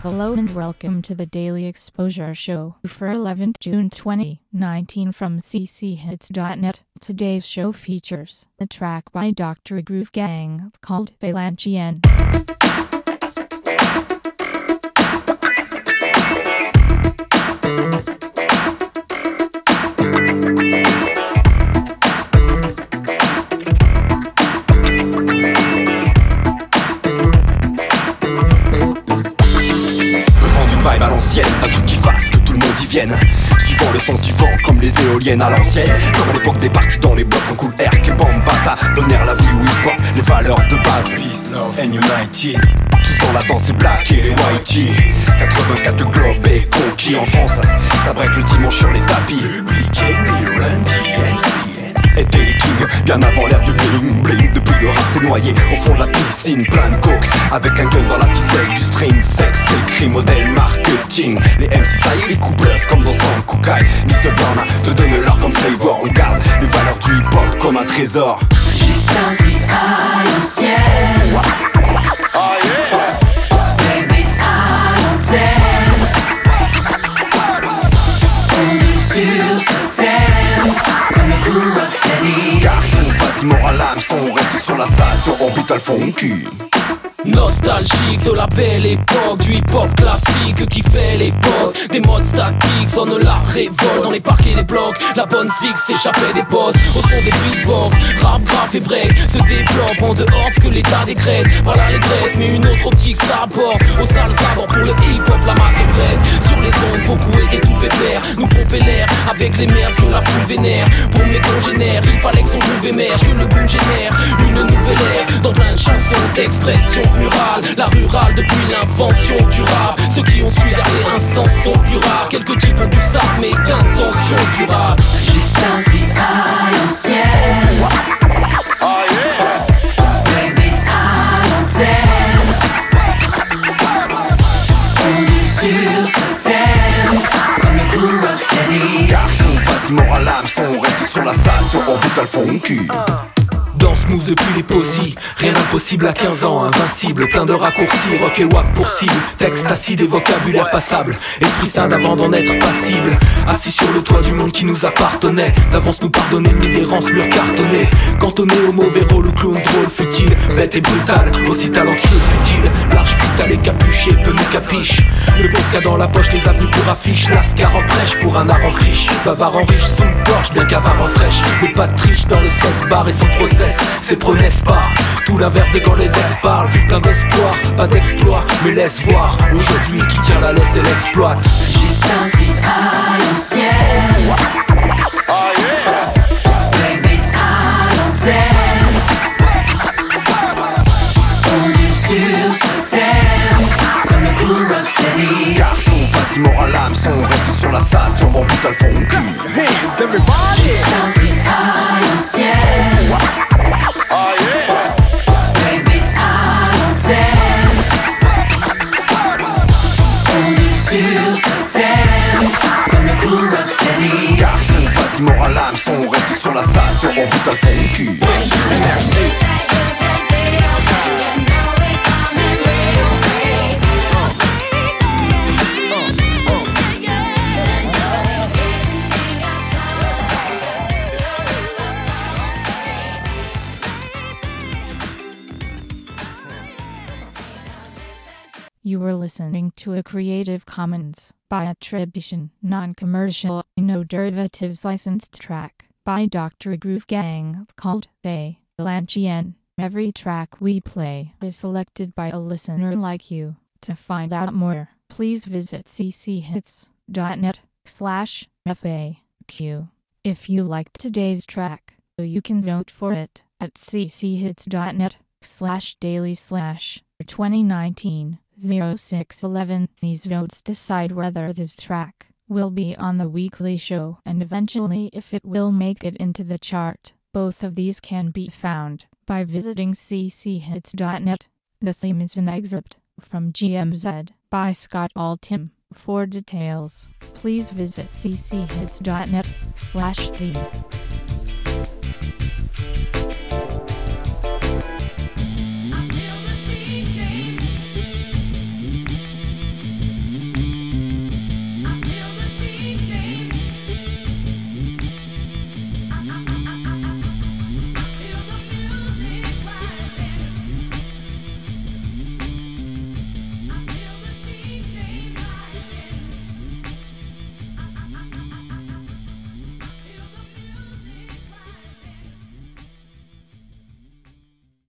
Hello and welcome to the Daily Exposure Show for 11th June 2019 from cchits.net. Today's show features a track by Dr. Groove Gang called Valenciennes. Vibe à l'ancienne, un truc qui fasse que tout le monde y vienne. Suivant le sens du vent, comme les éoliennes à l'ancienne. Comme à l'époque des parties dans les blocs en cool air. Que Bambata, donner la vie où hip hop, les valeurs de base. Peace, love and unity. Tous dans la danse, c'est black et les whitey. 84 le globe est conquis en France. Ça break le dimanche sur les tapis. Public Enemy, Run DMC étaient les kings, bien avant l'ère du bling bling. Depuis le rap s'est noyé au fond de la piscine, plein de coke, avec un gun dans la ficelle du string. Sexe, c'est le cri, modèle marketing. Les MC taillent les coups bluff comme dans son Kukai. Mr. Burna te donne l'or comme flavor. On garde les valeurs du hip hop comme un trésor. Juste un truc à l'ancienne. Oh yeah. Baby, à l'antenne. On est sur ce thème comme un cool rocksteady. Garçon, facilement à l'âme, son reste sur la station Orbital Funky. Nostalgique de la belle époque, du hip-hop classique qui fait l'époque. Des modes statiques sonnent la révolte dans les parcs et les blocs. La bonne fixe s'échappait des postes au son des beatbox. Rap, graphe et break se développe en dehors de ce que l'état décrète. Voilà les graisses, mais une autre optique s'aborde. Aux sales abords pour le hip-hop, la masse est prête. Sur les ondes, beaucoup étaient tout pépère. Nous pomper l'air avec les merdes que la foule vénère. Pour mes congénères, il fallait que son groove émerge, que le boom génère une nouvelle ère. Dans plein de chansons d'expression murale, la rurale depuis l'invention du rap. Ceux qui ont su garder un sens sont plus rares. Quelques types ont du sac mais d'intention durable. Juste un truc à l'ancienne. Oh yeah. Baby, à l'antenne. On est sur ce thème comme un cool rocksteady. Garçon, facilement à l'âme, son reste sur la station Orbital Funky. Danse move depuis les posies, rien d'impossible à 15 ans, invincible, plein de raccourcis, rock et wack pour cible, texte acide et vocabulaire passable, esprit sain d'avant d'en être passible, assis sur le toit du monde qui nous appartenait, d'avance nous pardonner, ni d'errance, mur cartonné, cantonné au mauvais rôle, ou clown drôle, futile, bête et brutal, aussi talentueux, futile, large, vital et capuché, peu nous capiche, le Bosca dans la poche, les avenues pour affiche, Lascar en prêche pour un art en friche, bavard en riche, son torche, bien qu'avare en fraîche, mais pas de triche dans le 16 bar et son process. C'est pro n'est-ce pas, tout l'inverse de quand les ex parlent. Plein d'espoir, pas d'exploit, mais laisse voir aujourd'hui qui tient la laisse et l'exploite. Juste un truc à l'ancienne. Oh yeah. Baby, à l'antenne. On est sur ce thème comme un cool rocksteady. Garçon, facilement à l'âme, son reste sur la station Orbital Funky. Juste un truc à l'ancienne. Oh yeah. Baby, à l'antenne. On est sur ce thème comme un cool rocksteady. Garçon, facilement à l'âme, son reste sur la station Orbital Funky. You were listening to a Creative Commons by attribution, non-commercial, no derivatives licensed track by Dr. Groove Gang called Valenciennes. Every track we play is selected by a listener like you. To find out more, please visit cchits.net/FAQ. If you liked today's track, you can vote for it at cchits.net/daily/2019. 0611. These votes decide whether this track will be on the weekly show and eventually if it will make it into the chart. Both of these can be found by visiting cchits.net. The theme is an excerpt from GMZ by Scott Altham. For details, please visit cchits.net/theme.